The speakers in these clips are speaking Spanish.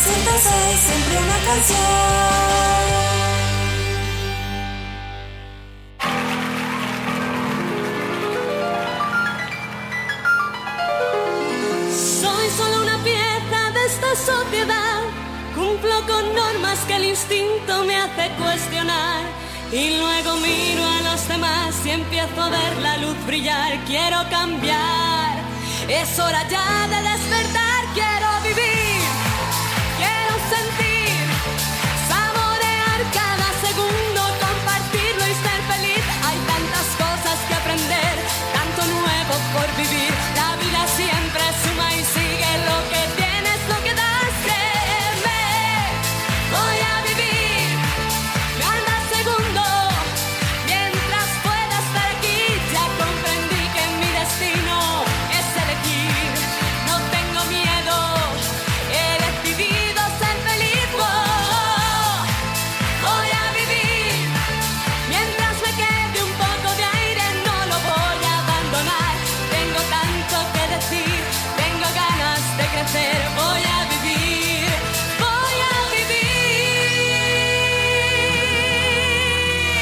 106, siempre una canción. Soy solo una pieza de esta sociedad. Cumplo con normas que el instinto me hace cuestionar. Y luego miro a los demás y empiezo a ver la luz brillar. Quiero cambiar, es hora ya de despertar. Quiero vivir, quiero sentir, saborear cada segundo, compartirlo y ser feliz. Hay tantas cosas que aprender, tanto nuevo por vivir. La vida siempre suma y sigue, lo que tienes, lo que das. Créeme, voy a vivir cada segundo mientras pueda estar aquí. Ya comprendí que mi destino es elegir. No tengo miedo, he decidido ser feliz. Voy a vivir mientras me quede un poco de aire, no lo voy a abandonar. Tengo tanto que decir, tengo ganas de crecer. Voy a vivir, voy a vivir.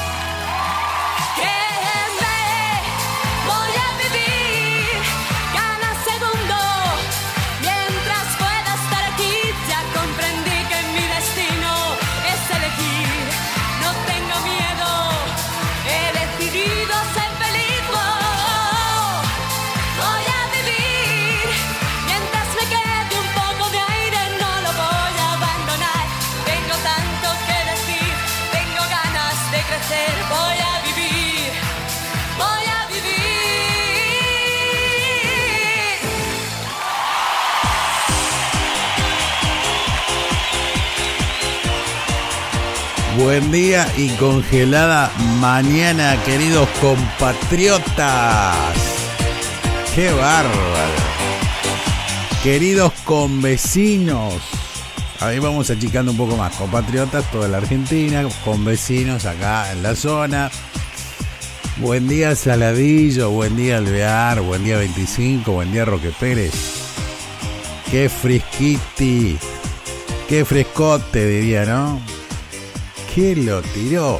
Créeme, voy a vivir cada segundo mientras pueda estar aquí. Ya comprendí que mi destino es elegir. No tengo miedo, he decidido ser feliz. Voy a vivir mientras me quede un poco de aire, no lo voy a abandonar. Tengo tanto que decir, tengo ganas de crecer. Voy a vivir, voy a vivir. Buen día y congelada mañana, queridos compatriotas. ¡Qué bárbaro! Queridos convecinos. Ahí vamos achicando un poco más. Compatriotas, toda la Argentina, convecinos acá en la zona. Buen día Saladillo, buen día Alvear, buen día 25, buen día Roque Pérez. ¡Qué frisquiti! ¡Qué frescote, diría, ¿no? ¿Qué lo tiró?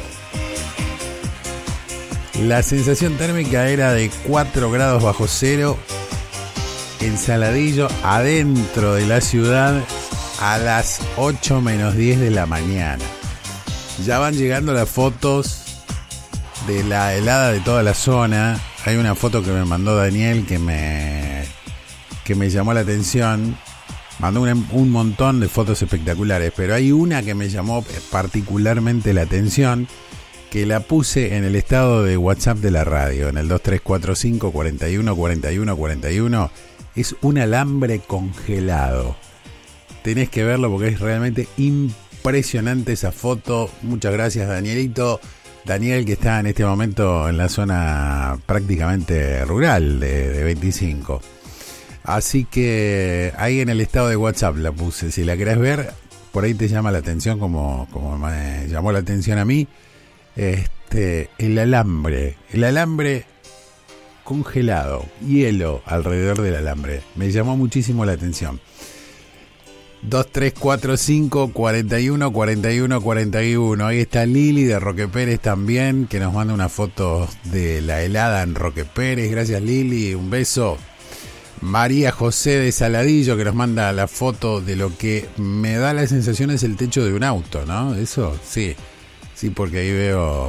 La sensación térmica era de 4 grados bajo cero en Saladillo, adentro de la ciudad, a las 8 menos 10 de la mañana. Ya van llegando las fotos de la helada de toda la zona. Hay una foto que me mandó Daniel que me llamó la atención. Mandó un montón de fotos espectaculares, pero hay una que me llamó particularmente la atención, que la puse en el estado de WhatsApp de la radio, en el 2345 41 41 41. Es un alambre congelado. Tenés que verlo porque es realmente impresionante esa foto. Muchas gracias, Danielito. Daniel, que está en este momento en la zona prácticamente rural de 25. Así que ahí en el estado de WhatsApp la puse. Si la querés ver, por ahí te llama la atención como me llamó la atención a mí. El alambre congelado, hielo alrededor del alambre. Me llamó muchísimo la atención. 2345 41 41 41. Ahí está Lili de Roque Pérez también, que nos manda una foto de la helada en Roque Pérez. Gracias, Lili, un beso. María José de Saladillo, que nos manda la foto de lo que me da la sensación es el techo de un auto, ¿no? Eso, sí, porque ahí veo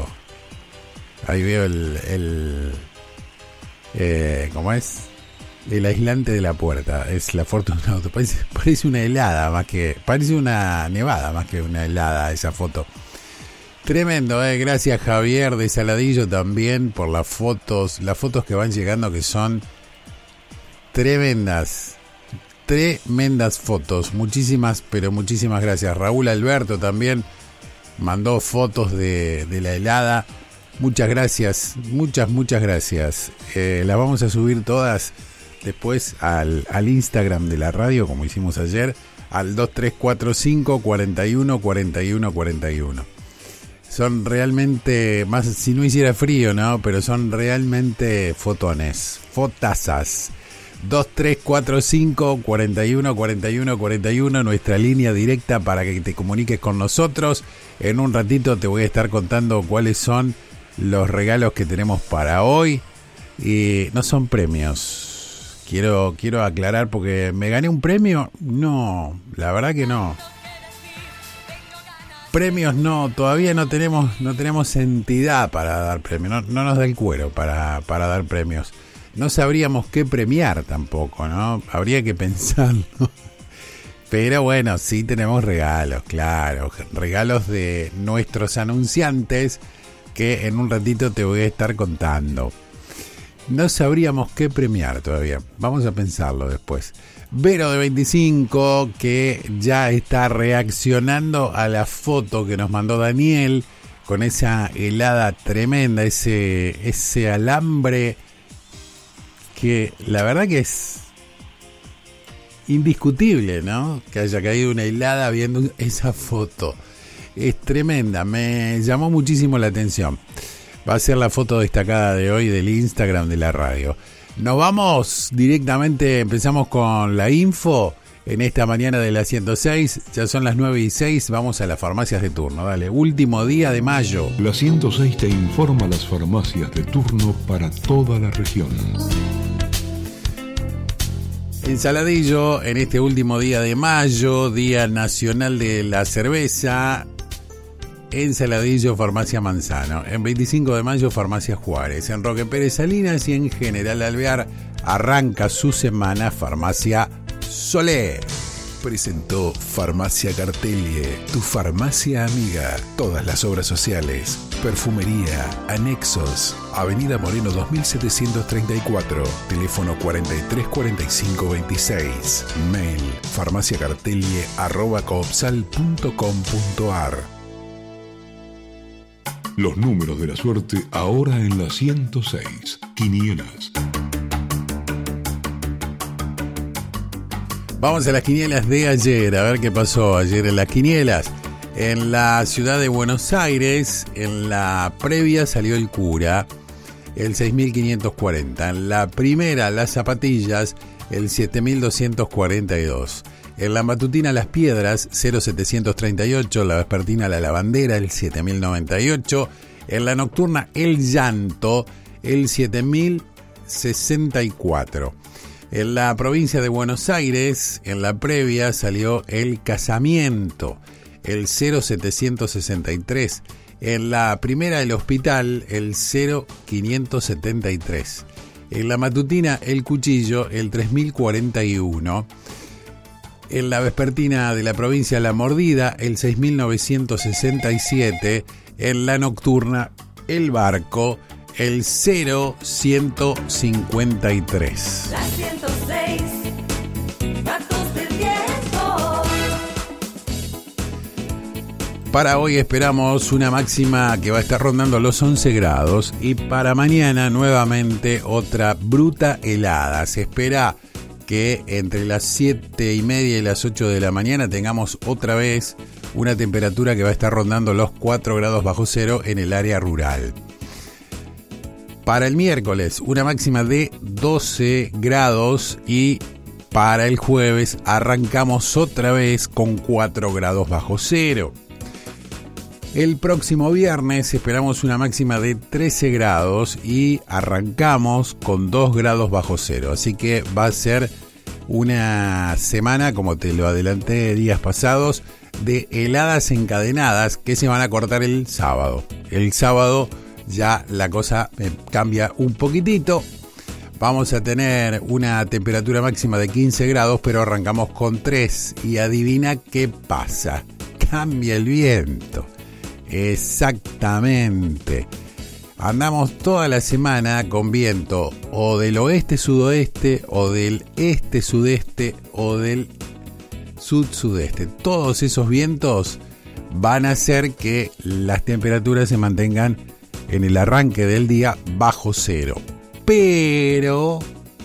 ¿cómo es? El aislante de la puerta. Es la foto de un auto. Parece una helada parece una nevada más que una helada esa foto. Tremendo, gracias Javier de Saladillo también por las fotos que van llegando, que son tremendas fotos. Muchísimas gracias. Raúl Alberto también mandó fotos de la helada. Muchas gracias, muchas gracias. Las vamos a subir todas después al Instagram de la radio, como hicimos ayer, al 2345 41 41 41. Son realmente, más si no hiciera frío, ¿no? Pero son realmente fotones, fotazas. 2345 41 41 41, nuestra línea directa para que te comuniques con nosotros. En un ratito te voy a estar contando cuáles son los regalos que tenemos para hoy. Y no son premios. Quiero aclarar porque ¿me gané un premio? No, la verdad que no. Premios no, todavía no tenemos entidad para dar premios. No nos da el cuero para dar premios. No sabríamos qué premiar tampoco, ¿no? Habría que pensarlo. Pero bueno, sí tenemos regalos, claro. Regalos de nuestros anunciantes que en un ratito te voy a estar contando. No sabríamos qué premiar todavía. Vamos a pensarlo después. Vero de 25 que ya está reaccionando a la foto que nos mandó Daniel con esa helada tremenda, ese alambre que la verdad que es indiscutible, ¿no? Que haya caído una helada viendo esa foto. Es tremenda, me llamó muchísimo la atención. Va a ser la foto destacada de hoy del Instagram de la radio. Nos vamos directamente, empezamos con la info en esta mañana de la 106. Ya son las 9:06, vamos a las farmacias de turno. Dale, último día de mayo. La 106 te informa las farmacias de turno para toda la región. En Saladillo, en este último día de mayo, Día Nacional de la Cerveza. En Saladillo, Farmacia Manzano. En 25 de mayo, Farmacia Juárez. En Roque Pérez Salinas y en General Alvear arranca su semana Farmacia Solé. Presentó Farmacia Cartelie, tu farmacia amiga. Todas las obras sociales, perfumería, anexos. Avenida Moreno 2734, teléfono 434526. Mail farmaciacartelie@coopsal.com.ar. Los números de la suerte ahora en la 106. Quinielas. Vamos a las quinielas de ayer, a ver qué pasó ayer en las quinielas. En la ciudad de Buenos Aires, en la previa salió el cura, el 6540. En la primera, las zapatillas, el 7242. En la matutina Las Piedras, 0738, la vespertina La Lavandera, el 7098. En la nocturna El Llanto, el 7064. En la provincia de Buenos Aires, en la previa salió El Casamiento, el 0763. En la primera El Hospital, el 0573. En la matutina El Cuchillo, el 3041. En la vespertina de la provincia La Mordida, el 6967. En la nocturna El Barco, el 0153. La 106, datos del tiempo. Para hoy esperamos una máxima que va a estar rondando los 11 grados y para mañana nuevamente otra bruta helada. Se espera que entre las 7:30 y las 8 de la mañana tengamos otra vez una temperatura que va a estar rondando los 4 grados bajo cero en el área rural. Para el miércoles, una máxima de 12 grados y para el jueves arrancamos otra vez con 4 grados bajo cero. El próximo viernes esperamos una máxima de 13 grados y arrancamos con 2 grados bajo cero. Así que va a ser una semana, como te lo adelanté días pasados, de heladas encadenadas que se van a cortar el sábado. El sábado ya la cosa cambia un poquitito. Vamos a tener una temperatura máxima de 15 grados, pero arrancamos con 3. Y adivina qué pasa. Cambia el viento. Exactamente. Andamos toda la semana con viento o del oeste-sudoeste, o del este-sudeste, o del sud-sudeste. Todos esos vientos van a hacer que las temperaturas se mantengan en el arranque del día bajo cero. Pero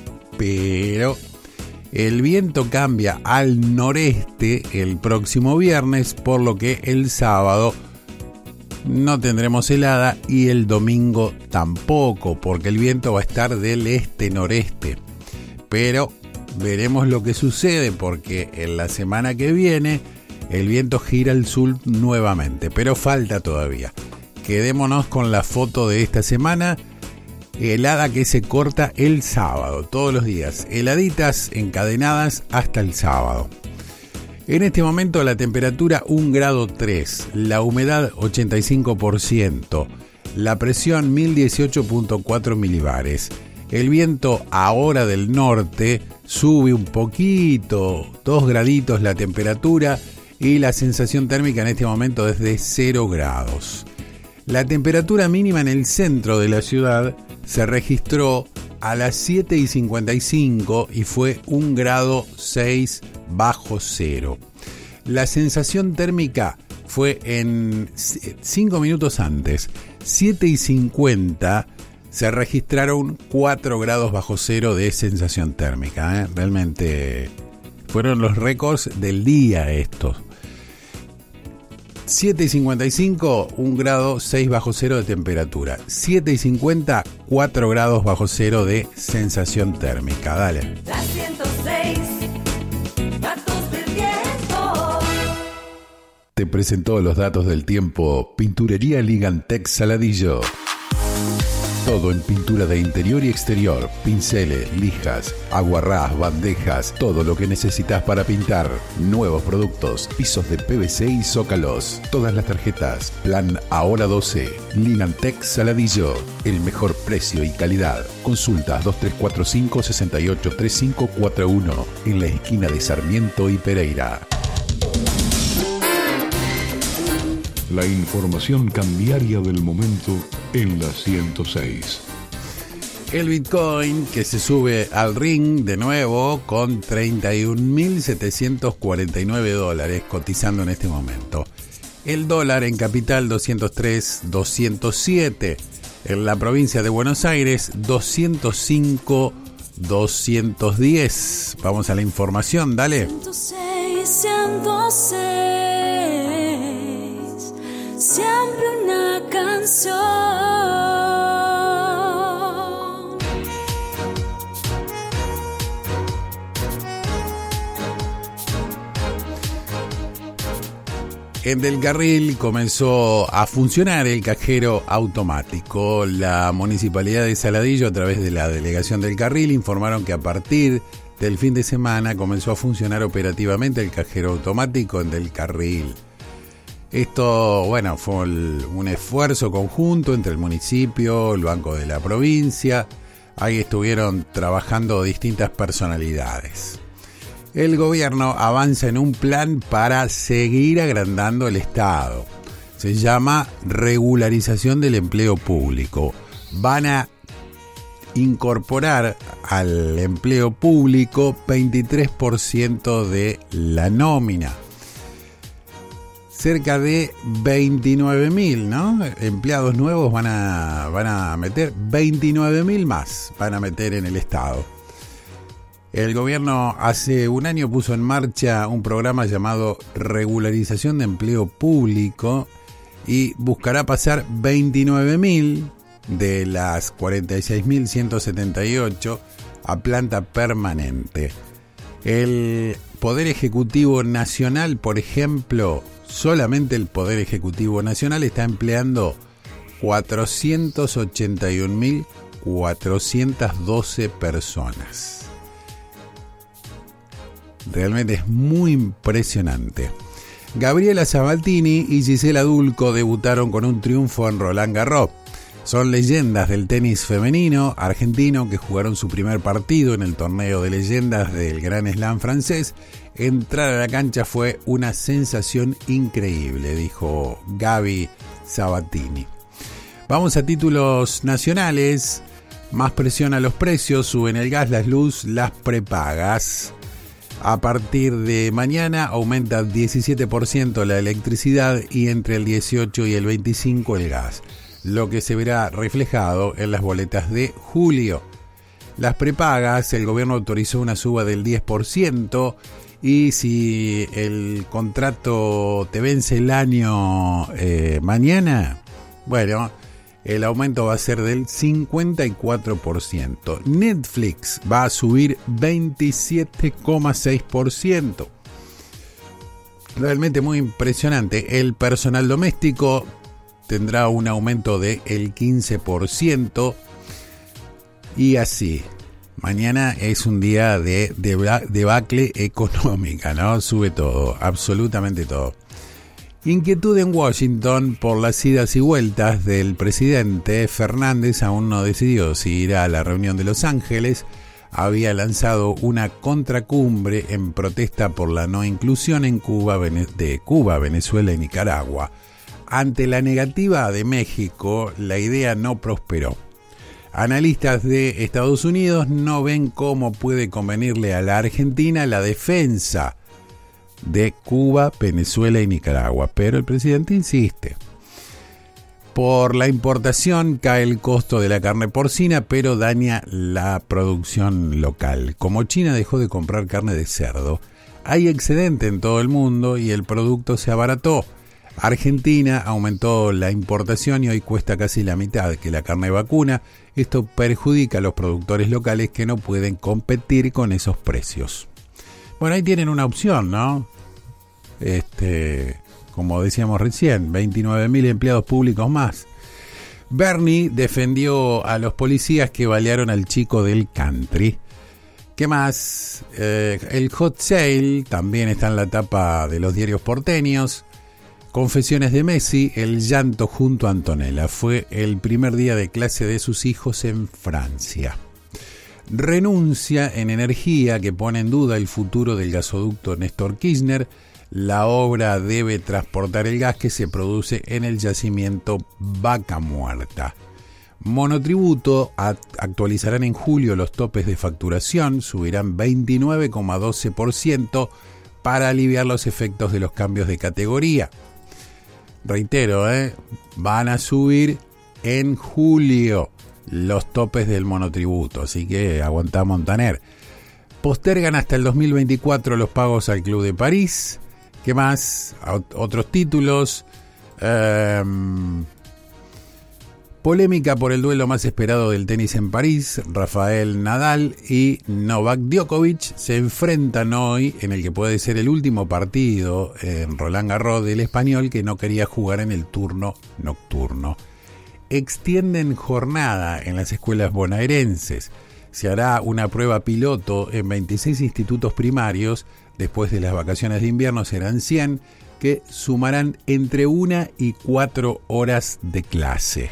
el viento cambia al noreste el próximo viernes, por lo que el sábado no tendremos helada y el domingo tampoco, porque el viento va a estar del este-noreste. pero veremos lo que sucede porque en la semana que viene el viento gira al sur nuevamente, pero falta todavía. Quedémonos con la foto de esta semana, helada que se corta el sábado, todos los días, heladitas encadenadas hasta el sábado. En este momento la temperatura 1,3 grados, la humedad 85%, la presión 1018.4 milibares. El viento ahora del norte sube un poquito, 2 graditos la temperatura y la sensación térmica en este momento es de 0 grados. La temperatura mínima en el centro de la ciudad se registró a las 7:55 y fue 1,6 grados bajo cero. La sensación térmica fue en 5 minutos antes, 7:50, se registraron 4 grados bajo cero de sensación térmica. Realmente fueron los récords del día estos. 7:55, 1,6 grados bajo cero de temperatura. 7:50, 4 grados bajo cero de sensación térmica. Dale. La 106, datos del tiempo. Te presentó los datos del tiempo Pinturería Ligantec Saladillo. Todo en pintura de interior y exterior, pinceles, lijas, aguarrás, bandejas, todo lo que necesitas para pintar. Nuevos productos, pisos de PVC y zócalos. Todas las tarjetas, plan Ahora 12. Ligantec Saladillo, el mejor precio y calidad. Consultas 2345-683541 en la esquina de Sarmiento y Pereira. La información cambiaria del momento en la 106. El Bitcoin que se sube al ring de nuevo con $31.749 cotizando en este momento. El dólar en capital 203.207. En la provincia de Buenos Aires 205.210. Vamos a la información, dale. 106, 106, siempre una canción. En Del Carril comenzó a funcionar el cajero automático. La Municipalidad de Saladillo, a través de la Delegación del Carril, informaron que a partir del fin de semana comenzó a funcionar operativamente el cajero automático en Del Carril. Esto, bueno, fue un esfuerzo conjunto entre el municipio, el Banco de la Provincia. Ahí estuvieron trabajando distintas personalidades. El gobierno avanza en un plan para seguir agrandando el Estado. Se llama regularización del empleo público. Van a incorporar al empleo público 23% de la nómina. Cerca de 29.000, ¿no? Empleados nuevos van a meter 29.000 más, van a meter en el Estado. El gobierno hace un año puso en marcha un programa llamado Regularización de Empleo Público y buscará pasar 29.000 de las 46.178 a planta permanente. El Poder Ejecutivo Nacional, por ejemplo, solamente el Poder Ejecutivo Nacional está empleando 481.412 personas. Realmente es muy impresionante. Gabriela Sabatini y Gisela Dulco debutaron con un triunfo en Roland Garros. Son leyendas del tenis femenino argentino que jugaron su primer partido en el torneo de leyendas del Gran Slam francés. Entrar a la cancha fue una sensación increíble, dijo Gaby Sabatini. Vamos a títulos nacionales. Más presión a los precios, suben el gas, la luz, las prepagas. A partir de mañana aumenta 17% la electricidad y entre el 18 y el 25 el gas, lo que se verá reflejado en las boletas de julio. Las prepagas, el gobierno autorizó una suba del 10% y si el contrato te vence el año mañana, bueno, el aumento va a ser del 54%. Netflix va a subir 27,6%. Realmente muy impresionante. El personal doméstico tendrá un aumento del 15%. Y así. Mañana es un día de debacle económica, ¿no? Sube todo, absolutamente todo. Inquietud en Washington por las idas y vueltas del presidente. Fernández aún no decidió si irá a la reunión de Los Ángeles. Había lanzado una contracumbre en protesta por la no inclusión en de Cuba, Venezuela y Nicaragua. Ante la negativa de México, la idea no prosperó. Analistas de Estados Unidos no ven cómo puede convenirle a la Argentina la defensa de Cuba, Venezuela y Nicaragua, pero el presidente insiste. Por la importación cae el costo de la carne porcina, pero daña la producción local. Como China dejó de comprar carne de cerdo, hay excedente en todo el mundo y el producto se abarató. Argentina aumentó la importación y hoy cuesta casi la mitad que la carne vacuna. Esto perjudica a los productores locales que no pueden competir con esos precios. Bueno, ahí tienen una opción, ¿no? Como decíamos recién, 29.000 empleados públicos más. Bernie defendió a los policías que balearon al chico del country. ¿Qué más? El hot sale también está en la tapa de los diarios porteños. Confesiones de Messi, el llanto junto a Antonella. Fue el primer día de clase de sus hijos en Francia. Renuncia en energía que pone en duda el futuro del gasoducto Néstor Kirchner. La obra debe transportar el gas que se produce en el yacimiento Vaca Muerta. Monotributo actualizarán en julio los topes de facturación, subirán 29,12% para aliviar los efectos de los cambios de categoría. Reitero, van a subir en julio los topes del monotributo, así que aguantá Montaner. Postergan hasta el 2024 los pagos al Club de París. ¿Qué más? Otros títulos. Polémica por el duelo más esperado del tenis en París. Rafael Nadal y Novak Djokovic se enfrentan hoy en el que puede ser el último partido en Roland Garros del español que no quería jugar en el turno nocturno. Extienden jornada en las escuelas bonaerenses. Se hará una prueba piloto en 26 institutos primarios. Después de las vacaciones de invierno serán 100 que sumarán entre 1 y 4 horas de clase.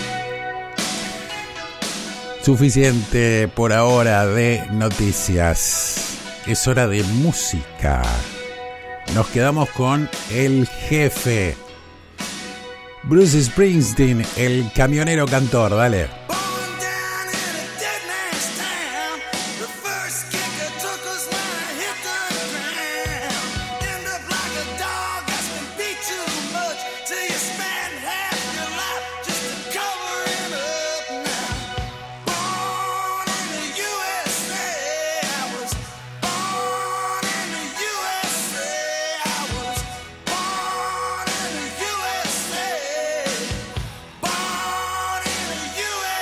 Suficiente por ahora de noticias. Es hora de música. Nos quedamos con El Jefe. Bruce Springsteen, el camionero cantor, dale. USA.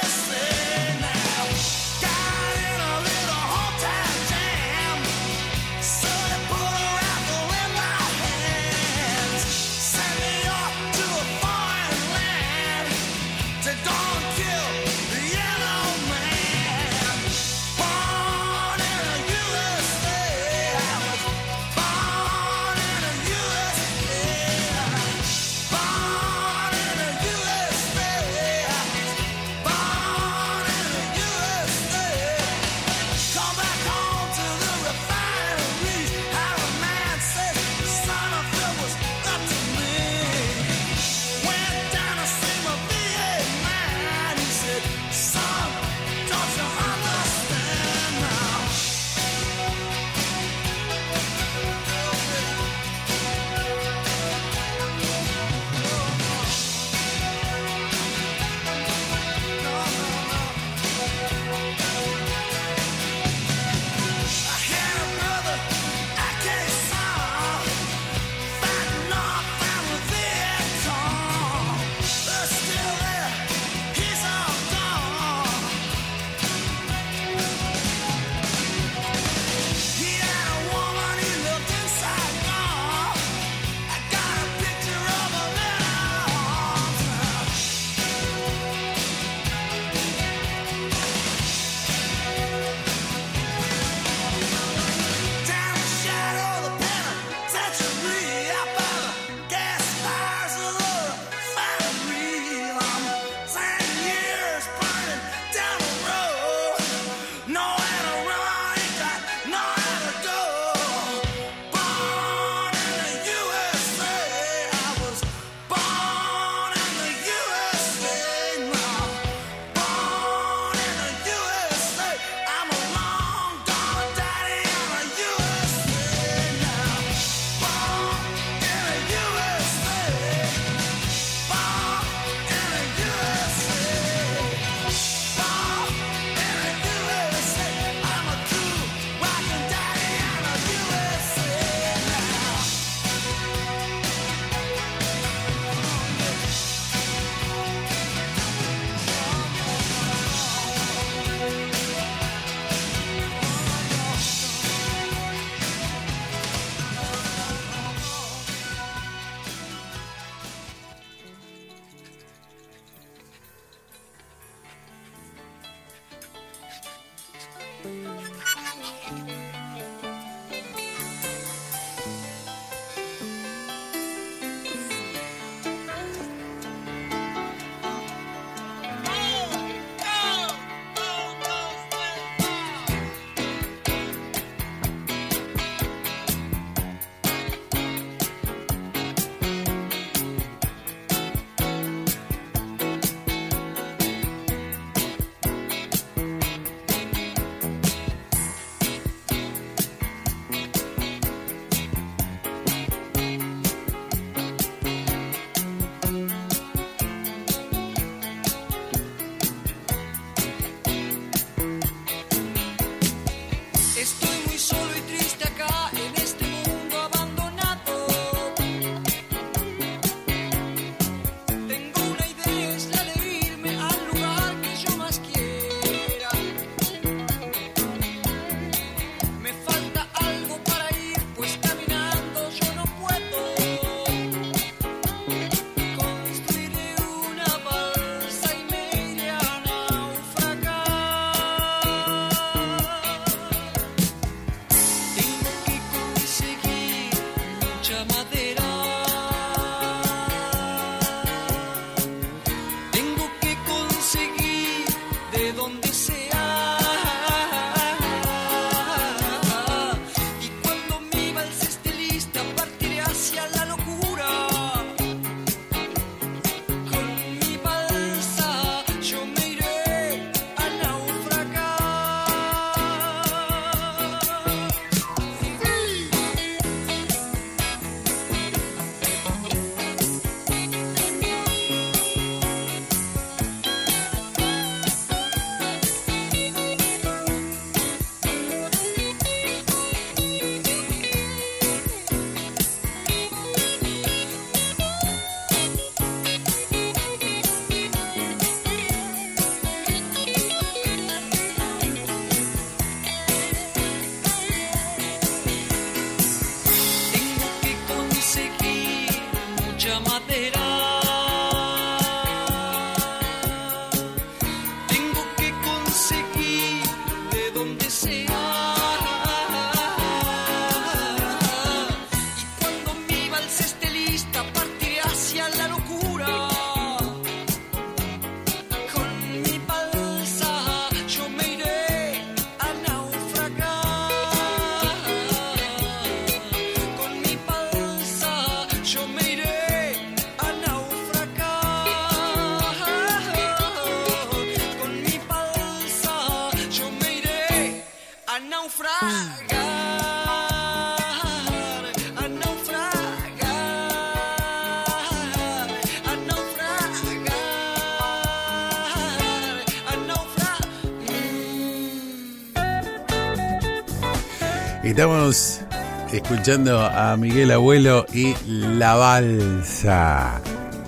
Estamos escuchando a Miguel Abuelo y La Balsa.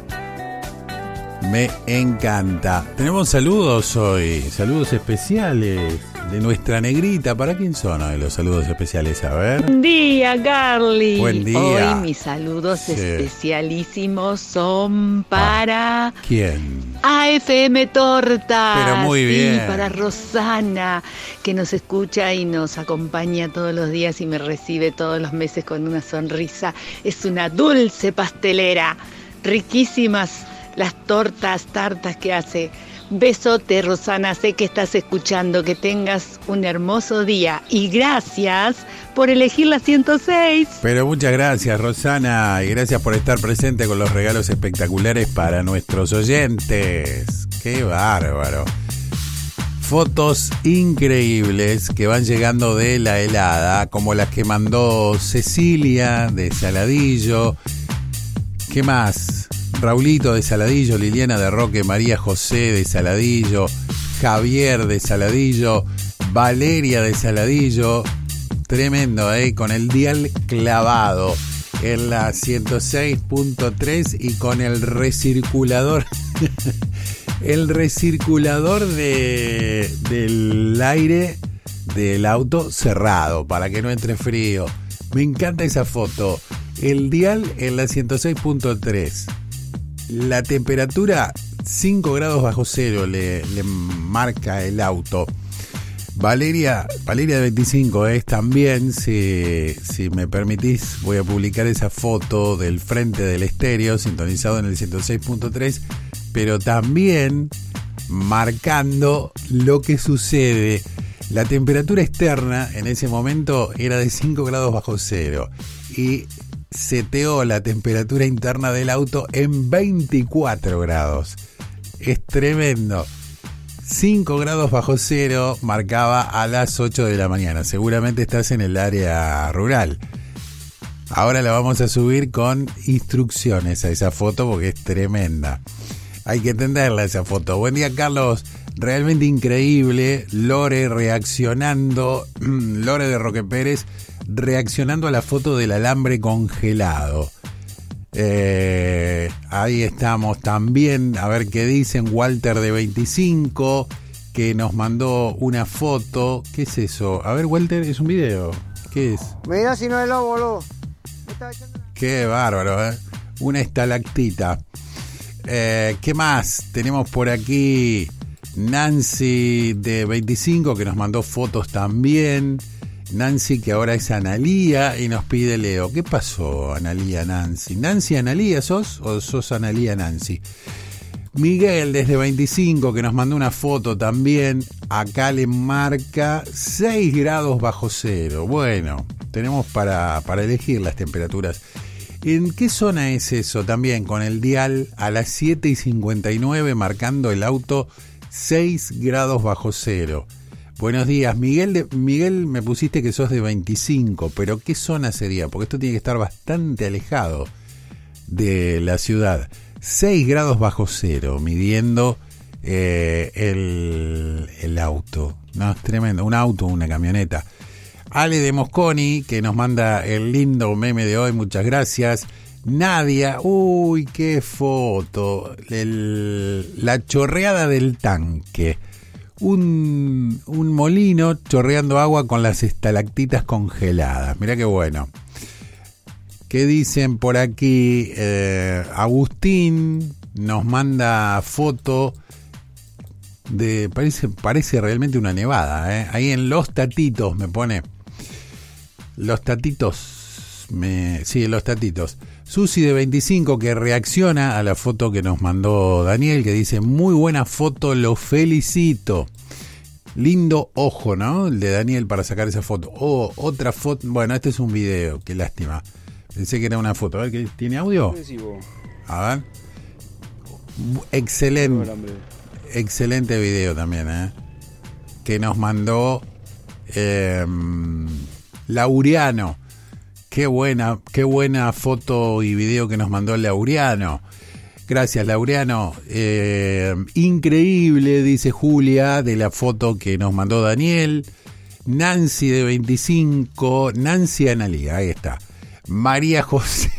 Me encanta. Tenemos saludos hoy, saludos especiales de nuestra negrita. ¿Para quién son hoy los saludos especiales? A ver. Buen día, Carly. Buen día. Hoy mis saludos especialísimos son para... ¿Quién? AFM Torta. Pero muy bien. Sí, para Rosana, que nos escucha y nos acompaña todos los días y me recibe todos los meses con una sonrisa. Es una dulce pastelera. Riquísimas las tartas que hace. Besote, Rosana, sé que estás escuchando, que tengas un hermoso día y gracias por elegir la 106. Pero muchas gracias, Rosana, y gracias por estar presente con los regalos espectaculares para nuestros oyentes. ¡Qué bárbaro! Fotos increíbles que van llegando de la helada, como las que mandó Cecilia de Saladillo. ¿Qué más? Raulito de Saladillo, Liliana de Roque, María José de Saladillo, Javier de Saladillo, Valeria de Saladillo. Tremendo, con el dial clavado en la 106.3 y con el recirculador. El recirculador del aire del auto cerrado para que no entre frío. Me encanta esa foto. El dial en la 106.3. La temperatura 5 grados bajo cero le marca el auto. Valeria de 25 es también, si me permitís, voy a publicar esa foto del frente del estéreo sintonizado en el 106.3, pero también marcando lo que sucede. La temperatura externa en ese momento era de 5 grados bajo cero y seteó la temperatura interna del auto en 24 grados. Es tremendo. 5 grados bajo cero marcaba a las 8 de la mañana. Seguramente estás en el área rural. Ahora la vamos a subir con instrucciones a esa foto porque es tremenda. Hay que entenderla esa foto. Buen día, Carlos. Realmente increíble. Lore reaccionando. Lore de Roque Pérez reaccionando a la foto del alambre congelado. Ahí estamos también. A ver qué dicen. Walter de 25 que nos mandó una foto. ¿Qué es eso? A ver, Walter, es un video. ¿Qué es? Mira si no es lobo, boludo. Qué bárbaro, una estalactita. ¿Qué más? Tenemos por aquí Nancy de 25 que nos mandó fotos también. Nancy, que ahora es Analía y nos pide Leo. ¿Qué pasó, Analía Nancy? ¿Nancy Analía sos o sos Analía Nancy? Miguel desde 25 que nos mandó una foto también. Acá le marca 6 grados bajo cero. Bueno, tenemos para elegir las temperaturas. ¿En qué zona es eso? También con el dial a las 7:59 marcando el auto 6 grados bajo cero. Buenos días, Miguel. Miguel, me pusiste que sos de 25, pero ¿qué zona sería? Porque esto tiene que estar bastante alejado de la ciudad. 6 grados bajo cero, midiendo el auto. No, es tremendo. Un auto, una camioneta. Ale de Mosconi, que nos manda el lindo meme de hoy, muchas gracias. Nadia, uy, qué foto. La chorreada del tanque. Un molino chorreando agua con las estalactitas congeladas. Mirá qué bueno. ¿Qué dicen por aquí? Agustín nos manda foto de... Parece realmente una nevada, Ahí en Los Tatitos me pone... Los Tatitos. Sí, Los Tatitos. Susi de 25 que reacciona a la foto que nos mandó Daniel, que dice: muy buena foto, lo felicito. Lindo ojo, ¿no? El de Daniel para sacar esa foto. Oh, otra foto. Bueno, este es un video, qué lástima. Pensé que era una foto. A ver, ¿tiene audio? A ver. Excelente video también, que nos mandó Laureano. Qué buena foto y video que nos mandó Laureano. Gracias, Laureano. Increíble, dice Julia, de la foto que nos mandó Daniel. Nancy de 25, Nancy Analía, ahí está. María José.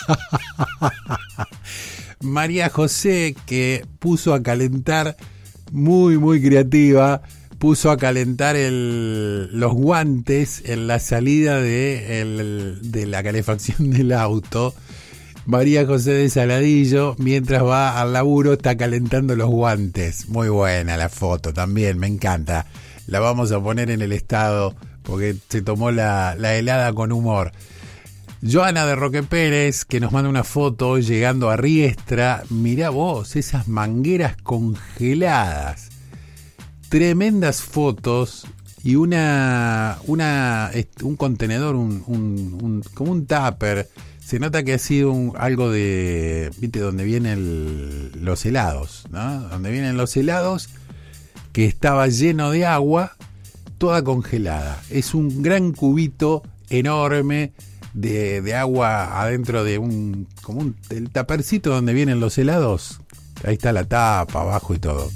María José, que puso a calentar, muy creativa, puso a calentar los guantes en la salida de la calefacción del auto. María José de Saladillo, mientras va al laburo, está calentando los guantes. Muy buena la foto también, me encanta. La vamos a poner en el estado porque se tomó la helada con humor. Joana de Roque Pérez, que nos manda una foto llegando a Riestra. Mirá vos, esas mangueras congeladas. Tremendas fotos y un contenedor, como un tupper. Se nota que ha sido algo de, ¿viste? Donde vienen los helados, ¿no? Donde vienen los helados, que estaba lleno de agua, toda congelada. Es un gran cubito enorme de agua adentro de el tapercito donde vienen los helados. Ahí está la tapa abajo y todo.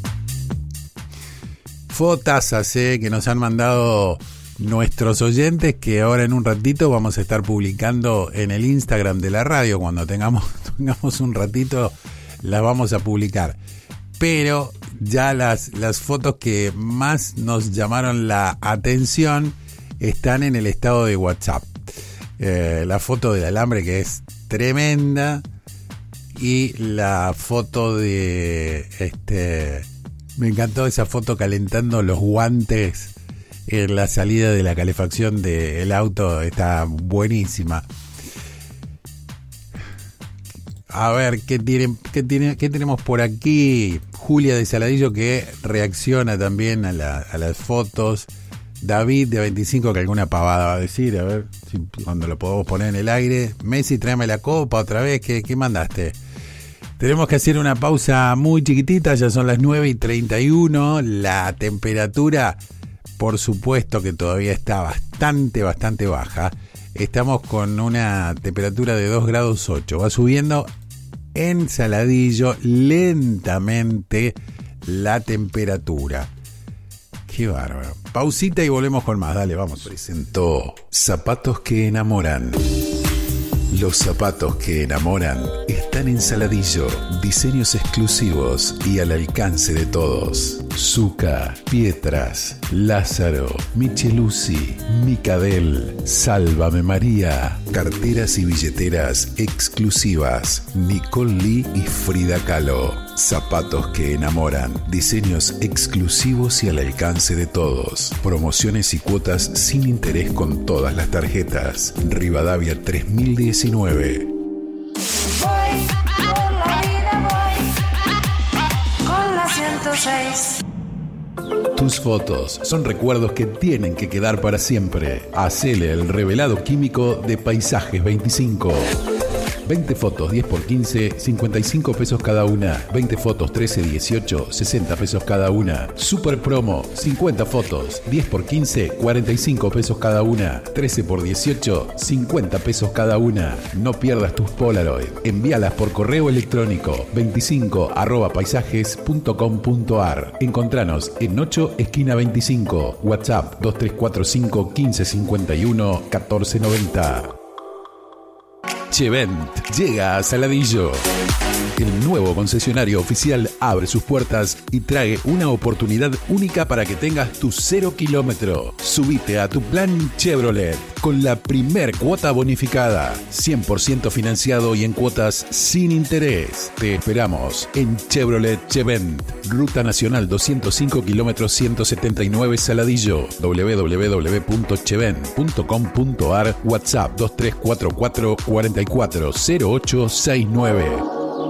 Fotos que nos han mandado nuestros oyentes, que ahora en un ratito vamos a estar publicando en el Instagram de la radio. Cuando tengamos un ratito las vamos a publicar. Pero ya las fotos que más nos llamaron la atención están en el estado de WhatsApp. La foto del alambre, que es tremenda, y la foto de me encantó esa foto calentando los guantes en la salida de la calefacción del auto. Está buenísima. A ver, ¿qué tenemos por aquí? Julia de Saladillo, que reacciona también a las fotos. David de 25, que alguna pavada va a decir, a ver cuando lo podemos poner en el aire. Messi, tráeme la copa otra vez. ¿Qué mandaste? Tenemos que hacer una pausa muy chiquitita, ya son las 9:31. La temperatura, por supuesto que todavía está bastante baja. Estamos con una temperatura de 2 grados 8. Va subiendo en Saladillo lentamente la temperatura. Qué bárbaro. Pausita y volvemos con más. Dale, vamos. Presentó Zapatos que enamoran. Los zapatos que enamoran están en Saladillo. Diseños exclusivos y al alcance de todos. Zucca, Pietras, Lázaro, Michelucci, Micadel, Sálvame María. Carteras y billeteras exclusivas. Nicole Lee y Frida Kahlo. Zapatos que enamoran. Diseños exclusivos y al alcance de todos. Promociones y cuotas sin interés con todas las tarjetas. Rivadavia 3019. Voy, por la vida voy, con la 106. Tus fotos son recuerdos que tienen que quedar para siempre. Hacele el revelado químico de Paisajes 25. 20 fotos 10 por 15, 55 pesos cada una. 20 fotos 13, 18, 60 pesos cada una. Super promo, 50 fotos 10 por 15, 45 pesos cada una. 13 por 18, 50 pesos cada una. No pierdas tus Polaroid. Envíalas por correo electrónico 25@paisajes.com.ar. Encontranos en 8 esquina 25. WhatsApp 2345 1551 1490. Chevent llega a Saladillo. El nuevo concesionario oficial abre sus puertas y trae una oportunidad única para que tengas tu 0 kilómetro. Subite a tu plan Chevrolet con la primer cuota bonificada, 100% financiado y en cuotas sin interés. Te esperamos en Chevrolet Chevent, Ruta Nacional 205 kilómetros 179 Saladillo, www.chevent.com.ar, WhatsApp 2344 440869.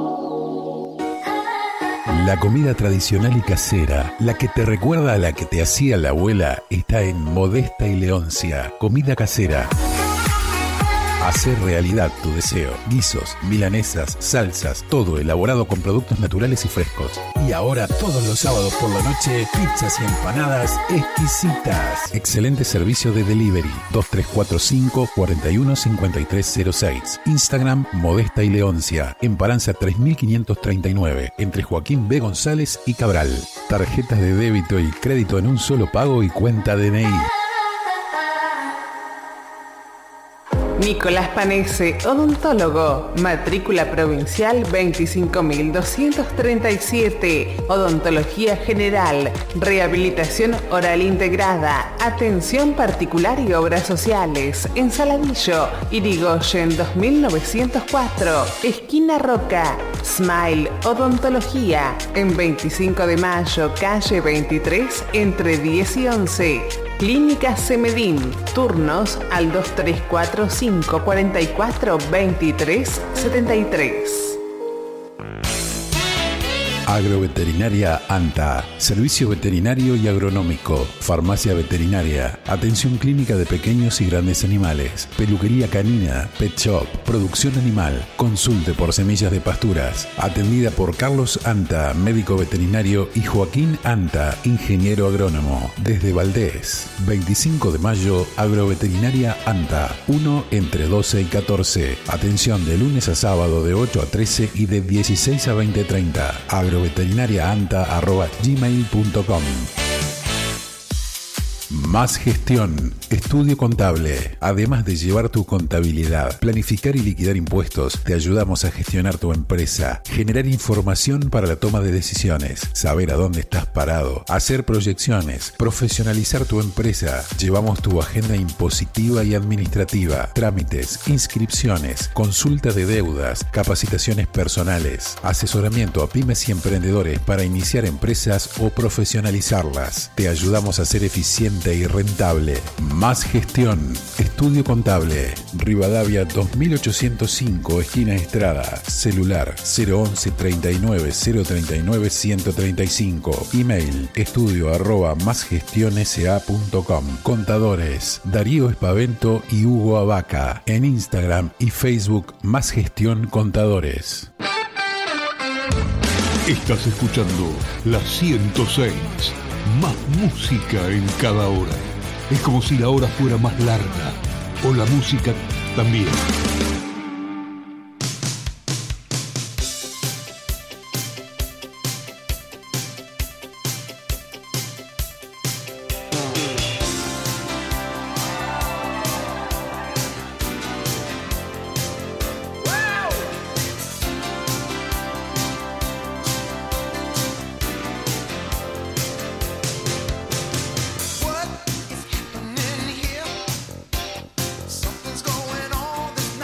La comida tradicional y casera, la que te recuerda a la que te hacía la abuela, está en Modesta y Leoncia. Comida casera. Hacer realidad tu deseo. Guisos, milanesas, salsas, todo elaborado con productos naturales y frescos. Y ahora todos los sábados por la noche, pizzas y empanadas exquisitas. Excelente servicio de delivery. 2345 415306. Instagram Modesta y Leoncia. Emparanza 3539. Entre Joaquín B. González y Cabral. Tarjetas de débito y crédito en un solo pago y cuenta DNI. Nicolás Panese, odontólogo, matrícula provincial 25.237, odontología general, rehabilitación oral integrada, atención particular y obras sociales, en Saladillo, Irigoyen 2904, esquina Roca. Smile Odontología, en 25 de mayo, calle 23, entre 10 y 11. Clínica Semedín, turnos al 2345 44 23 73. Agroveterinaria ANTA, servicio veterinario y agronómico, farmacia veterinaria, atención clínica de pequeños y grandes animales, peluquería canina, pet shop, producción animal, consulte por semillas de pasturas, atendida por Carlos Anta, médico veterinario, y Joaquín Anta, ingeniero agrónomo, desde Valdés. 25 de mayo, Agroveterinaria ANTA, 1 entre 12 y 14, atención de lunes a sábado de 8 a 13 y de 16 a 20:30. veterinariaanta@gmail.com. Más Gestión, estudio contable. Además de llevar tu contabilidad, planificar y liquidar impuestos, te ayudamos a gestionar tu empresa, generar información para la toma de decisiones, saber a dónde estás parado, hacer proyecciones, profesionalizar tu empresa. Llevamos tu agenda impositiva y administrativa, trámites, inscripciones, consulta de deudas, capacitaciones personales, asesoramiento a pymes y emprendedores para iniciar empresas o profesionalizarlas. Te ayudamos a ser eficiente y rentable. Más Gestión, estudio contable. Rivadavia 2805, esquina Estrada. Celular 011 39 039 135. Email estudio@masgestionsa.com. Contadores Darío Espavento y Hugo Abaca. En Instagram y Facebook Más Gestión Contadores. Estás escuchando la 106. Más música en cada hora. Es como si la hora fuera más larga. O la música también. Something's going on.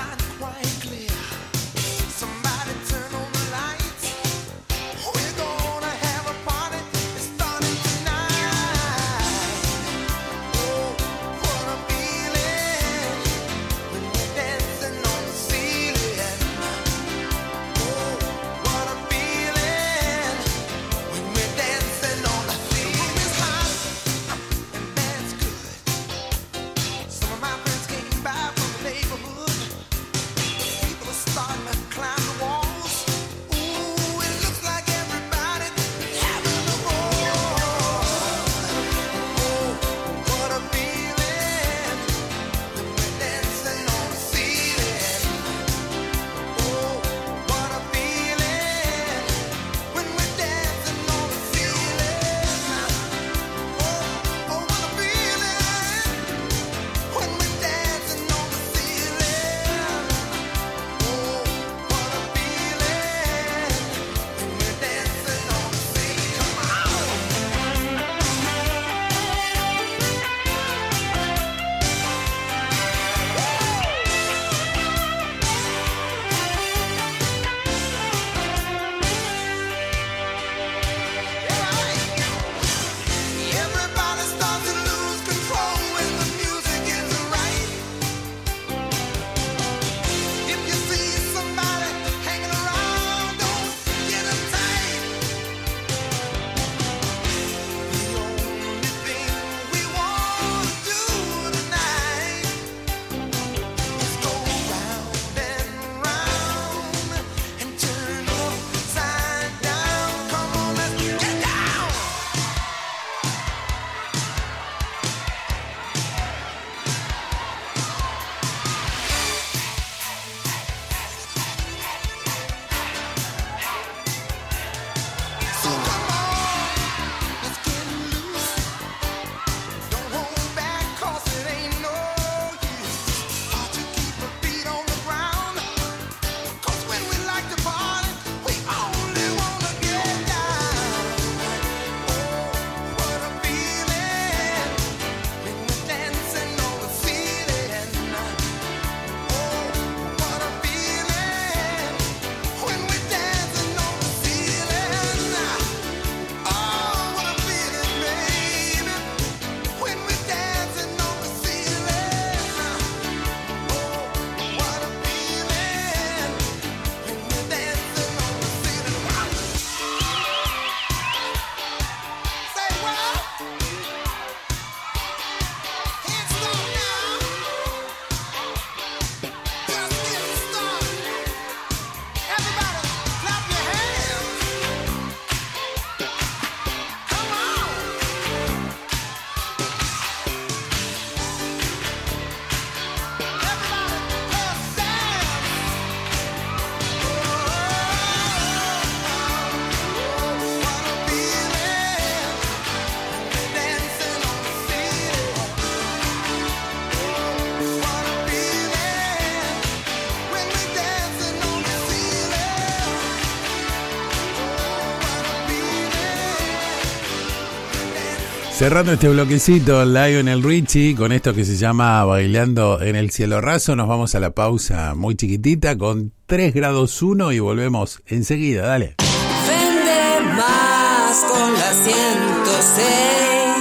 Cerrando este bloquecito, Lionel Richie, con esto que se llama Bailando en el Cielo Raso, nos vamos a la pausa muy chiquitita con 3 grados 1 y volvemos enseguida, dale. Vende más con la 106.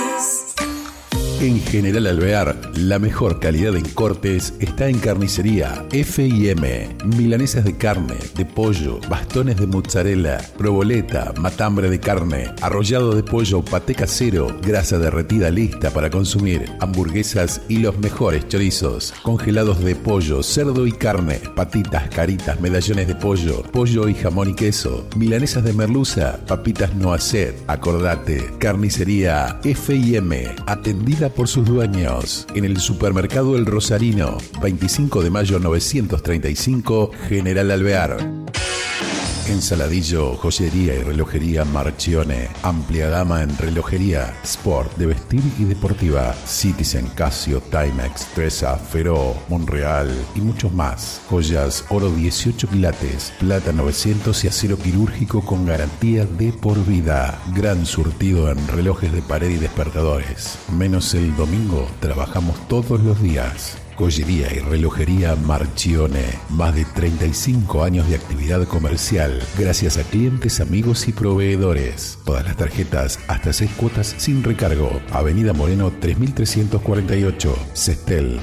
En General Alvear, la mejor calidad en cortes está en Carnicería F&M. Milanesas de carne, de pollo, bastones de mozzarella, proboleta, matambre de carne, arrollado de pollo, paté casero, grasa derretida lista para consumir, hamburguesas y los mejores chorizos, congelados de pollo, cerdo y carne, patitas, caritas, medallones de pollo, pollo y jamón y queso, milanesas de merluza, papitas noisette. Acordate, Carnicería F&M, atendida por sus dueños. En el supermercado El Rosarino, 25 de mayo 935, General Alvear. En Saladillo, joyería y relojería Marchione. Amplia gama en relojería, sport, de vestir y deportiva. Citizen, Casio, Timex, Tresa, Feró, Monreal y muchos más. Joyas, oro 18 quilates, plata 900 y acero quirúrgico con garantía de por vida. Gran surtido en relojes de pared y despertadores. Menos el domingo, trabajamos todos los días. Joyería y relojería Marchione. Más de 35 años de actividad comercial, gracias a clientes, amigos y proveedores. Todas las tarjetas hasta 6 cuotas sin recargo. Avenida Moreno 3348. Cestel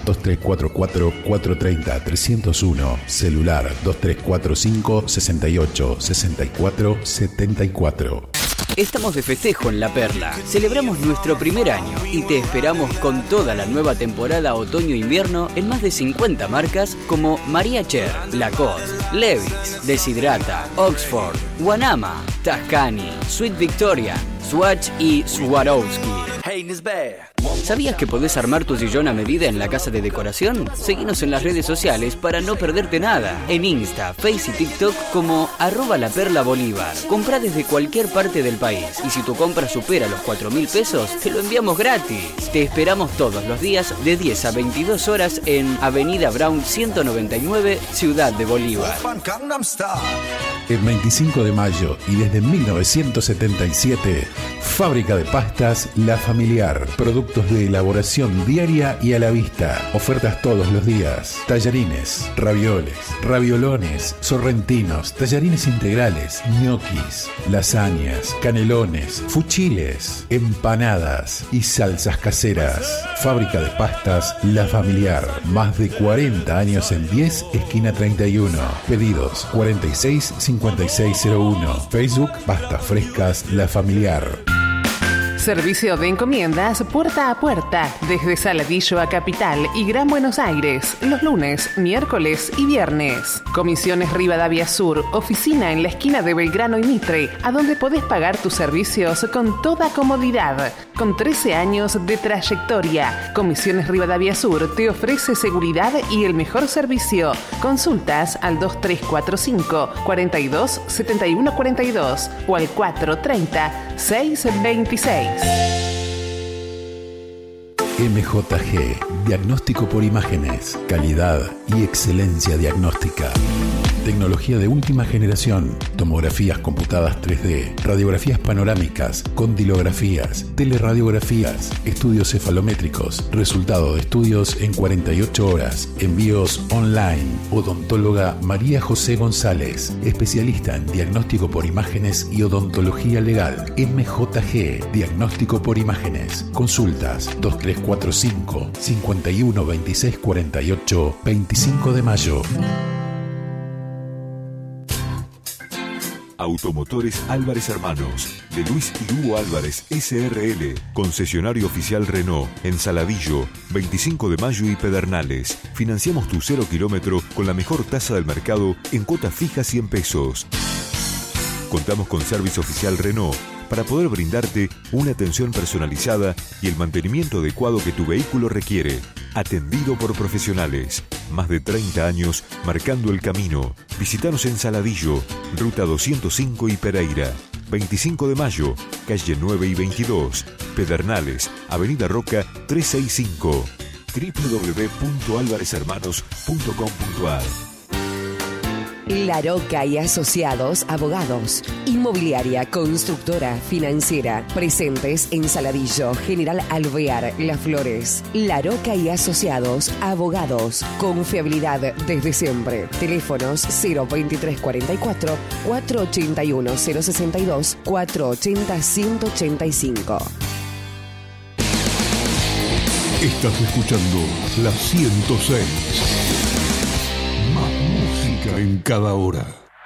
2344-430-301. Celular 2345-68-64-74. Estamos de festejo en La Perla. Celebramos nuestro primer año y te esperamos con toda la nueva temporada otoño-invierno en más de 50 marcas como Maria Cher, Lacoste, Levi's, Desidrata, Oxford, Guanama, Tascani, Sweet Victoria, Swatch y Swarovski. ¿Sabías que podés armar tu sillón a medida en la casa de decoración? Seguinos en las redes sociales para no perderte nada. En Insta, Face y TikTok como @laperlabolívar. Comprá desde cualquier parte del país y si tu compra supera los 4.000 pesos, te lo enviamos gratis. Te esperamos todos los días de 10 a 22 horas en Avenida Brown 199, Ciudad de Bolívar. El 25 de mayo y desde 1977, Fábrica de Pastas La Familiar. Productos de elaboración diaria y a la vista. Ofertas todos los días. Tallarines, ravioles, raviolones, sorrentinos, tallarines integrales, ñoquis, lasañas, canelones, fuchiles, empanadas y salsas caseras. Fábrica de Pastas La Familiar. Más de 40 años en 10, esquina 31. Pedidos 465601. Facebook Pastas Frescas La Familiar. Servicio de encomiendas puerta a puerta desde Saladillo a Capital y Gran Buenos Aires los lunes, miércoles y viernes. Comisiones Rivadavia Sur, oficina en la esquina de Belgrano y Mitre, a donde podés pagar tus servicios con toda comodidad. Con 13 años de trayectoria, Comisiones Rivadavia Sur te ofrece seguridad y el mejor servicio. Consultas al 2345 42 71 42 o al 430 626. MJG, diagnóstico por imágenes, calidad y excelencia diagnóstica. Tecnología de última generación, tomografías computadas 3D, radiografías panorámicas, condilografías, teleradiografías, estudios cefalométricos, resultado de estudios en 48 horas, envíos online. Odontóloga María José González, especialista en diagnóstico por imágenes y odontología legal. MJG, diagnóstico por imágenes. Consultas 2345 51 26 48, 25 de mayo. Automotores Álvarez Hermanos, de Luis y Hugo Álvarez SRL, concesionario oficial Renault, en Saladillo, 25 de mayo y Pedernales. Financiamos tu 0 kilómetro con la mejor tasa del mercado en cuota fija 100 pesos. Contamos con servicio oficial Renault para poder brindarte una atención personalizada y el mantenimiento adecuado que tu vehículo requiere. Atendido por profesionales. Más de 30 años marcando el camino. Visítanos en Saladillo, Ruta 205 y Pereira. 25 de mayo, calle 9 y 22. Pedernales, Avenida Roca 365. www.alvarezhermanos.com.ar. Larroca y Asociados Abogados. Inmobiliaria, constructora, financiera. Presentes en Saladillo, General Alvear, Las Flores. Larroca y Asociados Abogados. Confiabilidad desde siempre. Teléfonos 02344 481 062 480 185. Estás escuchando la 106. Más música en cada hora.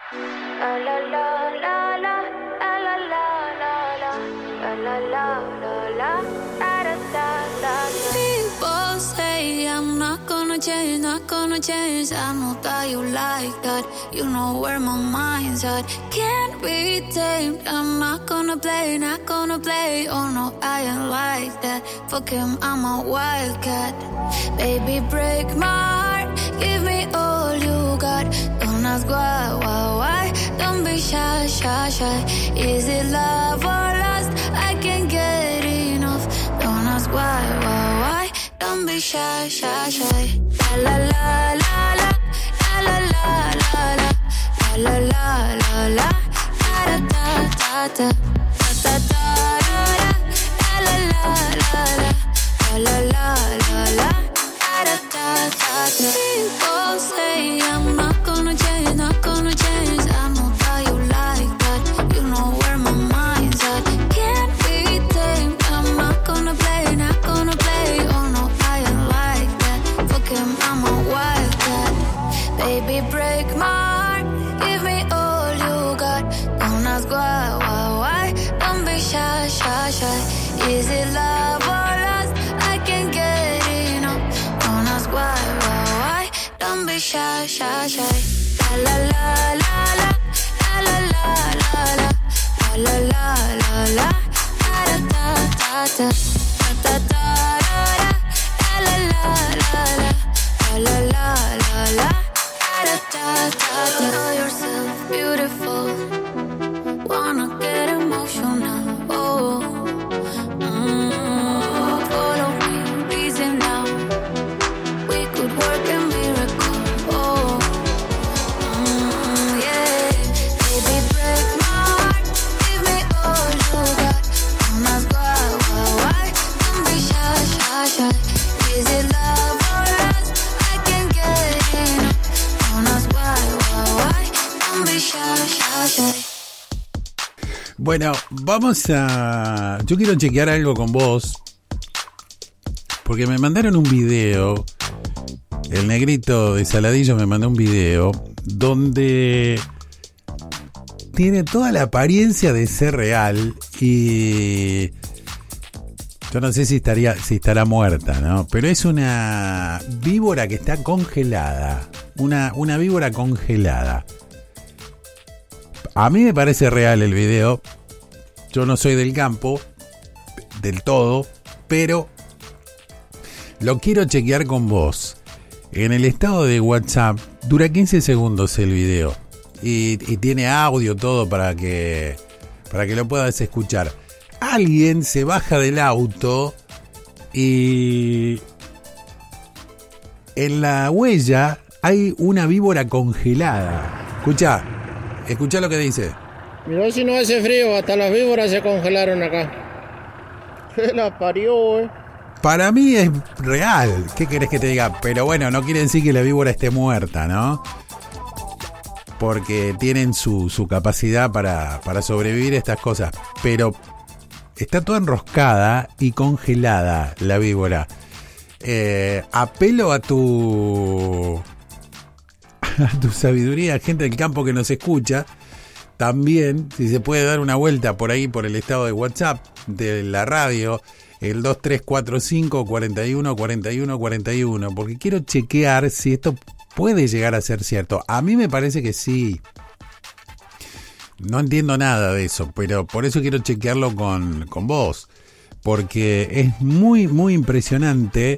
People say I'm not gonna change, not gonna change. I know that you like that. You know where my mind's at. Can't be tamed. I'm not gonna play, not gonna play. Oh no, I ain't like that. Fuck him, I'm a wildcat. Baby, break my heart. Give me all you got. Don't ask why. Don't be shy, shy, shy. Is it love or lust? I can't get enough. Don't ask why. Don't be shy, shy, shy. La la la la la la la la la la la la la da da da da da da da la la la la la la la la da da da da. People say I'm not gonna change, not gonna change. I know that you like that. You know where my mind's at. Can't be tamed. I'm not gonna play, not gonna play. Oh no, I ain't like that. Fuck him, I'm a wildcat. Baby, break my heart. Give me all you got. Don't ask why. Don't be shy, shy, shy. Is it love or lust? I can't get enough. Don't ask why. Don't be shy, shy, shy. La la la la la la la la la la la la la da da da da da da la la la la la la la la da da da. Know yourself beautiful. Wanna get emotional. Oh, follow me, reason now. We could work a miracle. Oh, yeah. Baby, break my heart. Give me all you got. Don't ask why. Don't be shy, shy, shy. Is it love or lust? I can't get enough. Don't ask why. Don't be shy, shy, shy. Bueno, yo quiero chequear algo con vos, porque me mandaron un video, el negrito de Saladillo me mandó un video, donde tiene toda la apariencia de ser real, y yo no sé si estará muerta, ¿no? Pero es una víbora que está congelada, una víbora congelada. A mí me parece real el video. Yo no soy del campo del todo, pero lo quiero chequear con vos. En el estado de WhatsApp dura 15 segundos el video y tiene audio todo para que lo puedas escuchar. Alguien se baja del auto y en la huella hay una víbora congelada. Escuchá lo que dice. Mirá si no hace frío, hasta las víboras se congelaron acá. Se la parió, Para mí es real. ¿Qué querés que te diga? Pero bueno, no quiere decir que la víbora esté muerta, ¿no? Porque tienen su capacidad para sobrevivir a estas cosas. Pero está toda enroscada y congelada la víbora. Apelo a tu sabiduría, gente del campo que nos escucha. También, si se puede dar una vuelta por ahí, por el estado de WhatsApp de la radio, el 2345 41 41 41, porque quiero chequear si esto puede llegar a ser cierto. A mí me parece que sí. No entiendo nada de eso, pero por eso quiero chequearlo con vos, porque es muy, muy impresionante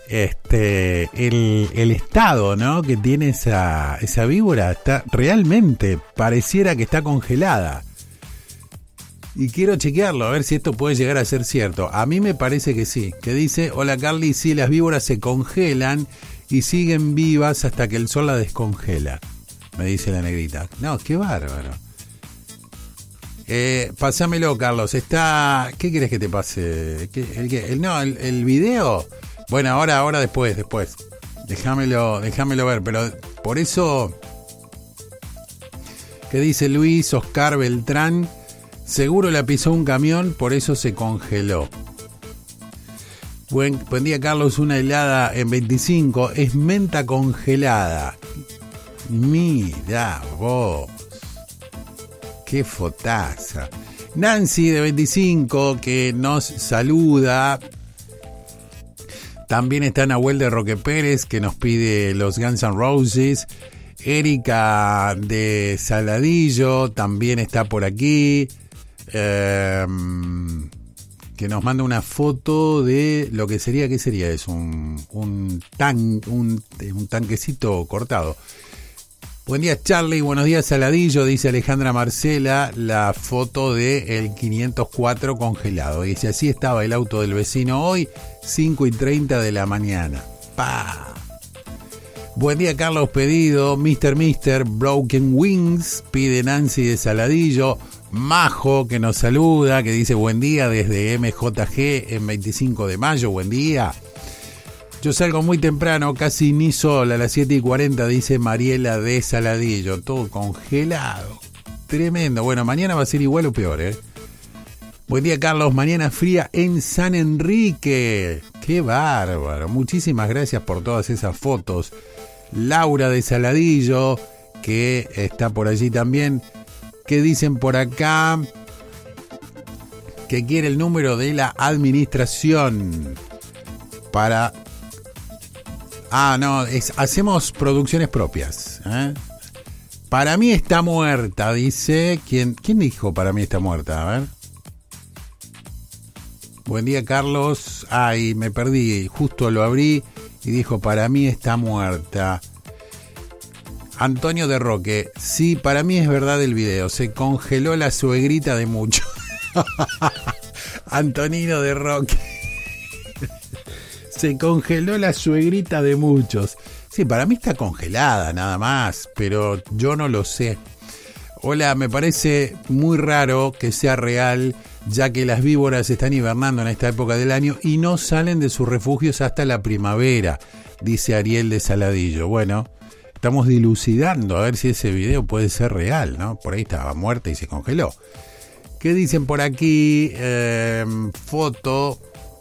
el estado, ¿no?, que tiene esa víbora. Está realmente, pareciera que está congelada. Y quiero chequearlo, a ver si esto puede llegar a ser cierto. A mí me parece que sí. Que dice: hola Carly, sí, las víboras se congelan y siguen vivas hasta que el sol la descongela. me dice la negrita. No, qué bárbaro. Pásamelo, Carlos. Está. ¿Qué querés que te pase? ¿El video? Bueno, ahora después. Déjamelo ver, pero por eso. ¿Qué dice Luis Oscar Beltrán? Seguro la pisó un camión, por eso se congeló. Buen día, Carlos. Una helada en 25 es menta congelada. Mira vos. Qué fotaza. Nancy de 25 que nos saluda. También está Nahuel de Roque Pérez que nos pide los Guns N' Roses. Erika de Saladillo también está por aquí. Que nos manda una foto de lo que sería, ¿qué sería? Es un tanquecito cortado. Buen día, Charlie, buenos días, Saladillo, dice Alejandra Marcela, la foto de el 504 congelado. Dice, así estaba el auto del vecino hoy, 5:30 de la mañana. ¡Pah! Buen día, Carlos, pedido, Mr. Broken Wings, pide Nancy de Saladillo. Majo, que nos saluda, que dice, buen día desde MJG en 25 de mayo, buen día. Yo salgo muy temprano, casi ni sol, a las 7:40, dice Mariela de Saladillo. Todo congelado. Tremendo. Bueno, mañana va a ser igual o peor, ¿eh? Buen día, Carlos. Mañana fría en San Enrique. ¡Qué bárbaro! Muchísimas gracias por todas esas fotos. Laura de Saladillo, que está por allí también. ¿Qué dicen por acá? Que quiere el número de la administración para... no, hacemos producciones propias, ¿eh? Para mí está muerta, dice. ¿Quién dijo para mí está muerta? A ver. Buen día, Carlos. Ay, me perdí. Justo lo abrí y dijo para mí está muerta. Antonio de Roque. Sí, para mí es verdad el video. Se congeló la suegrita de mucho. Antonino de Roque. Se congeló la suegrita de muchos. Sí, para mí está congelada nada más, pero yo no lo sé. Hola, me parece muy raro que sea real, ya que las víboras están hibernando en esta época del año y no salen de sus refugios hasta la primavera, dice Ariel de Saladillo. Bueno, estamos dilucidando a ver si ese video puede ser real, ¿no? Por ahí estaba muerta y se congeló. ¿Qué dicen por aquí? Foto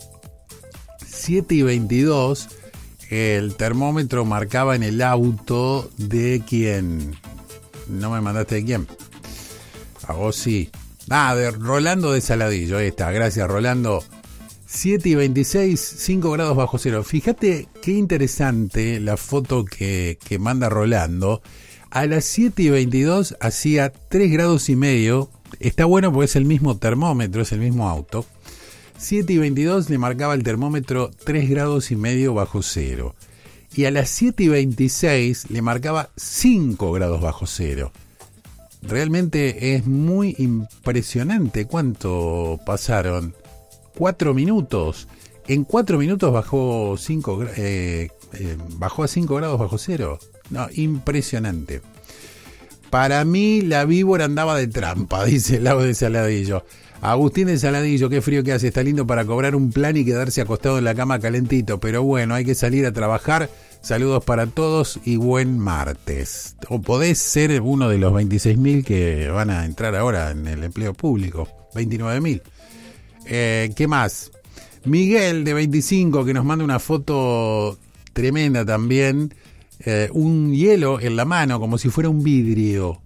7:22. El termómetro marcaba en el auto de quién. No me mandaste de quién. A vos sí. De Rolando de Saladillo. Ahí está. Gracias, Rolando. 7:26, 5 grados bajo cero. Fíjate qué interesante la foto que manda Rolando. A las 7:22 hacía 3 grados y medio. Está bueno porque es el mismo termómetro, es el mismo auto. 7:22 le marcaba el termómetro 3 grados y medio bajo cero. Y a las 7:26 le marcaba 5 grados bajo cero. Realmente es muy impresionante. ¿Cuánto pasaron? 4 minutos. En 4 minutos bajó a 5 grados bajo cero. No, impresionante. Para mí la víbora andaba de trampa, dice Lau de Saladillo. Agustín de Saladillo, qué frío que hace, está lindo para cobrar un plan y quedarse acostado en la cama calentito, pero bueno, hay que salir a trabajar. Saludos para todos y buen martes. O podés ser uno de los 26.000 que van a entrar ahora en el empleo público, 29.000. ¿Qué más? Miguel de 25 que nos manda una foto tremenda también. Un hielo en la mano como si fuera un vidrio,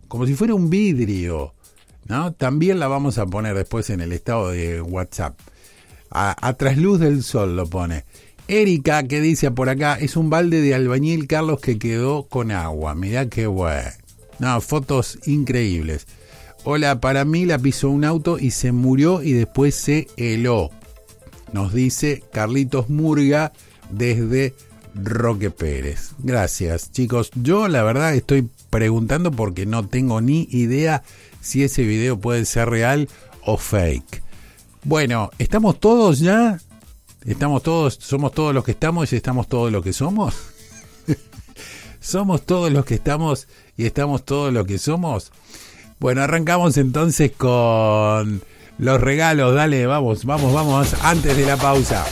¿no? También la vamos a poner después en el estado de WhatsApp. A trasluz del sol lo pone. Erika, que dice por acá, es un balde de albañil, Carlos, que quedó con agua. Mirá qué bueno. No, fotos increíbles. Hola, para mí la pisó un auto y se murió y después se heló. Nos dice Carlitos Murga desde Roque Pérez. Gracias, chicos. Yo la verdad estoy preguntando porque no tengo ni idea si ese video puede ser real o fake. Bueno, ¿estamos todos ya? ¿Estamos todos? ¿Somos todos los que estamos y estamos todos los que somos? somos todos los que estamos y estamos todos los que somos. Bueno, arrancamos entonces con los regalos. Dale, vamos, antes de la pausa.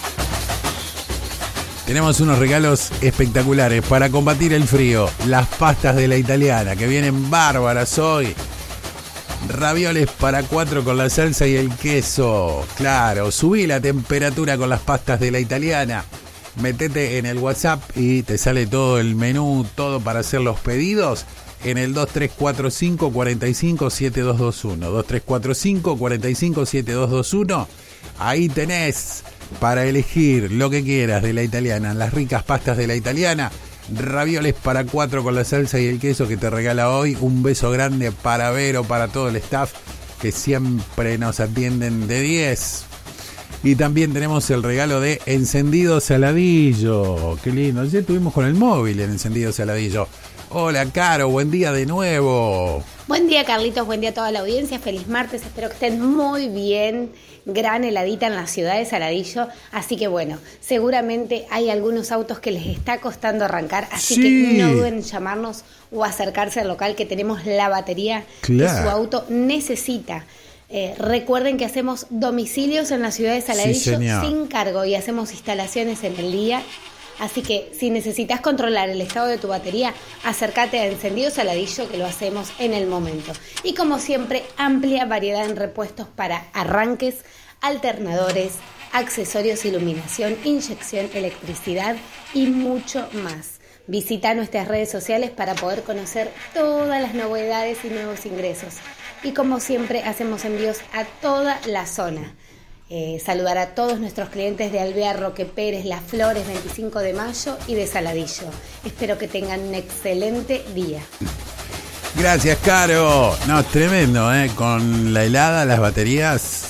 Tenemos unos regalos espectaculares para combatir el frío. Las pastas de la italiana, que vienen bárbaras hoy. Ravioles para 4 con la salsa y el queso. Claro, subí la temperatura con las pastas de la italiana. Metete en el WhatsApp y te sale todo el menú, todo para hacer los pedidos en el 2345 45 7221. 2345 45 7221. Ahí tenés para elegir lo que quieras de la italiana, las ricas pastas de la italiana. Ravioles para 4 con la salsa y el queso que te regala hoy. Un beso grande para Vero, para todo el staff que siempre nos atienden de 10. Y también tenemos el regalo de Encendido Saladillo. Qué lindo, ayer estuvimos con el móvil en Encendido Saladillo. Hola Caro, buen día de nuevo. Buen día Carlitos, buen día a toda la audiencia, feliz martes, espero que estén muy bien, gran heladita en la ciudad de Saladillo, así que bueno, seguramente hay algunos autos que les está costando arrancar, así que no duden en llamarnos o acercarse al local que tenemos la batería que su auto necesita. Recuerden que hacemos domicilios en la ciudad de Saladillo sin cargo y hacemos instalaciones en el día. Así que si necesitas controlar el estado de tu batería, acércate a Encendido Saladillo que lo hacemos en el momento. Y como siempre, amplia variedad en repuestos para arranques, alternadores, accesorios, iluminación, inyección, electricidad y mucho más. Visita nuestras redes sociales para poder conocer todas las novedades y nuevos ingresos. Y como siempre, hacemos envíos a toda la zona. Saludar a todos nuestros clientes de Alvear, Roque Pérez, Las Flores, 25 de mayo y de Saladillo. Espero que tengan un excelente día. Gracias, Caro. No, es tremendo, con la helada las baterías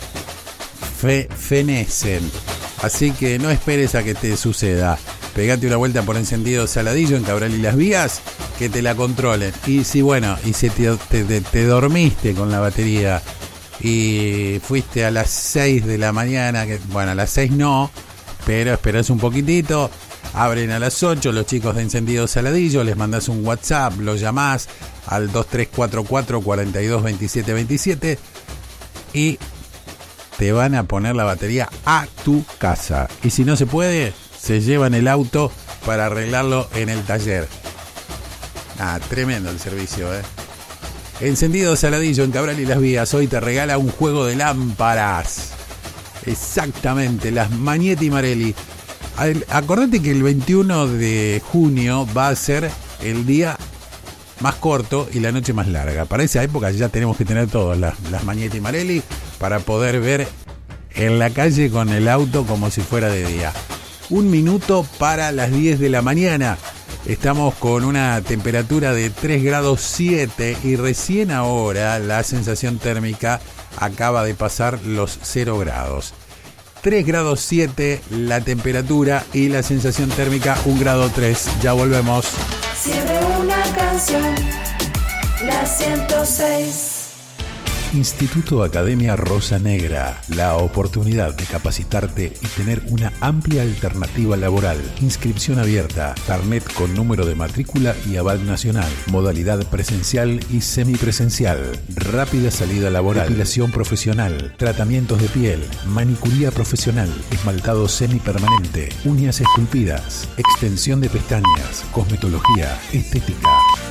fenecen. Así que no esperes a que te suceda. Pegate una vuelta por Encendido Saladillo en Cabral y Las Vías, que te la controlen. Y si te dormiste con la batería y fuiste a las 6 de la mañana, a las 6 no, pero esperás un poquitito, abren a las 8 los chicos de Encendido Saladillo, les mandás un WhatsApp, los llamás al 2344 42 27 27 y te van a poner la batería a tu casa. Y si no se puede, se llevan el auto para arreglarlo en el taller. Tremendo el servicio, Encendido Saladillo en Cabral y Las Vías hoy te regala un juego de lámparas. Exactamente, las Magnetti Marelli. Acordate que el 21 de junio va a ser el día más corto y la noche más larga. Para esa época ya tenemos que tener todas las Magnetti Marelli para poder ver en la calle con el auto como si fuera de día. 1 minuto para las 10 de la mañana. Estamos con una temperatura de 3 grados 7 y recién ahora la sensación térmica acaba de pasar los 0 grados. 3 grados 7 la temperatura y la sensación térmica 1 grado 3. Ya volvemos. Siempre una canción, la 106. Instituto Academia Rosa Negra, la oportunidad de capacitarte y tener una amplia alternativa laboral. Inscripción abierta, carnet con número de matrícula y aval nacional, modalidad presencial y semipresencial, rápida salida laboral, depilación profesional, tratamientos de piel, manicuría profesional, esmaltado semipermanente, uñas esculpidas, extensión de pestañas, cosmetología, estética.